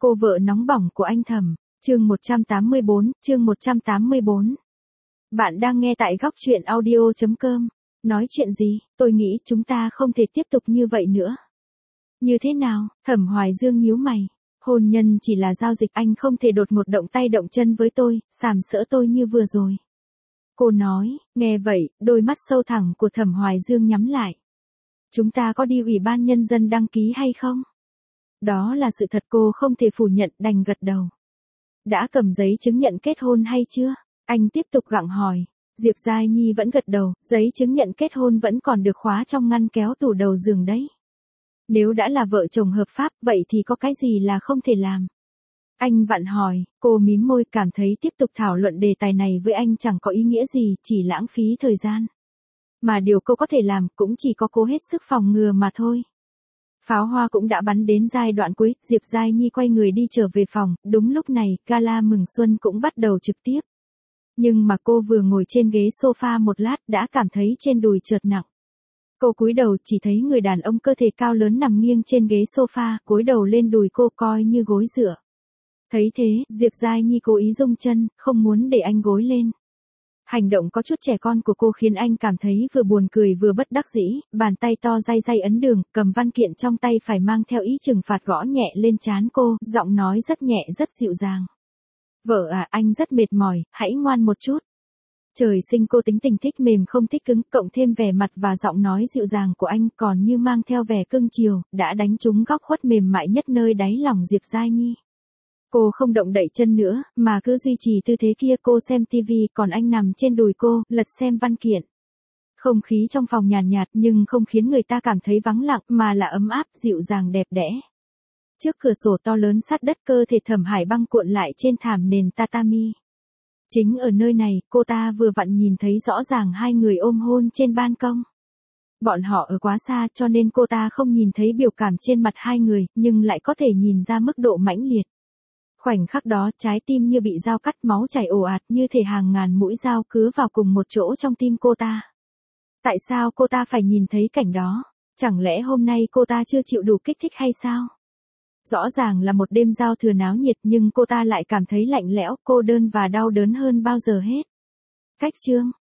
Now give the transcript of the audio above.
Cô vợ nóng bỏng của anh Thẩm, chương 184. Bạn đang nghe tại góc truyện audio.com. Nói chuyện gì, tôi nghĩ chúng ta không thể tiếp tục như vậy nữa. Như thế nào, Thẩm Hoài Dương nhíu mày. Hôn nhân chỉ là giao dịch, anh không thể đột ngột động tay động chân với tôi, sàm sỡ tôi như vừa rồi. Cô nói, nghe vậy, đôi mắt sâu thẳm của Thẩm Hoài Dương nhắm lại. Chúng ta có đi Ủy ban Nhân dân đăng ký hay không? Đó là sự thật, cô không thể phủ nhận, đành gật đầu. Đã cầm giấy chứng nhận kết hôn hay chưa? Anh tiếp tục gặng hỏi. Diệp Giai Nhi vẫn gật đầu, giấy chứng nhận kết hôn vẫn còn được khóa trong ngăn kéo tủ đầu giường đấy. Nếu đã là vợ chồng hợp pháp, vậy thì có cái gì là không thể làm? Anh vặn hỏi, cô mím môi, cảm thấy tiếp tục thảo luận đề tài này với anh chẳng có ý nghĩa gì, chỉ lãng phí thời gian. Mà điều cô có thể làm cũng chỉ có cố hết sức phòng ngừa mà thôi. Pháo hoa cũng đã bắn đến giai đoạn cuối, Diệp Giai Nhi quay người đi trở về phòng, đúng lúc này, gala mừng xuân cũng bắt đầu trực tiếp. Nhưng mà cô vừa ngồi trên ghế sofa một lát đã cảm thấy trên đùi chợt nặng. Cô cúi đầu chỉ thấy người đàn ông cơ thể cao lớn nằm nghiêng trên ghế sofa, cúi đầu lên đùi cô coi như gối dựa. Thấy thế, Diệp Giai Nhi cố ý rung chân, không muốn để anh gối lên. Hành động có chút trẻ con của cô khiến anh cảm thấy vừa buồn cười vừa bất đắc dĩ, bàn tay to day day ấn đường, cầm văn kiện trong tay phải mang theo ý trừng phạt gõ nhẹ lên trán cô, giọng nói rất nhẹ rất dịu dàng. Vợ à, anh rất mệt mỏi, hãy ngoan một chút. Trời sinh cô tính tình thích mềm không thích cứng, cộng thêm vẻ mặt và giọng nói dịu dàng của anh còn như mang theo vẻ cưng chiều, đã đánh trúng góc khuất mềm mại nhất nơi đáy lòng Diệp Giai Nhi. Cô không động đậy chân nữa, mà cứ duy trì tư thế kia, cô xem tivi, còn anh nằm trên đùi cô, lật xem văn kiện. Không khí trong phòng nhàn nhạt nhưng không khiến người ta cảm thấy vắng lặng, mà là ấm áp, dịu dàng đẹp đẽ. Trước cửa sổ to lớn sát đất, cơ thể Thẩm Hải Băng cuộn lại trên thảm nền tatami. Chính ở nơi này, cô ta vừa vặn nhìn thấy rõ ràng hai người ôm hôn trên ban công. Bọn họ ở quá xa cho nên cô ta không nhìn thấy biểu cảm trên mặt hai người, nhưng lại có thể nhìn ra mức độ mãnh liệt. Khoảnh khắc đó, trái tim như bị dao cắt, máu chảy ồ ạt, như thể hàng ngàn mũi dao cứa vào cùng một chỗ trong tim cô ta. Tại sao cô ta phải nhìn thấy cảnh đó? Chẳng lẽ hôm nay cô ta chưa chịu đủ kích thích hay sao? Rõ ràng là một đêm giao thừa náo nhiệt nhưng cô ta lại cảm thấy lạnh lẽo, cô đơn và đau đớn hơn bao giờ hết. Cách chương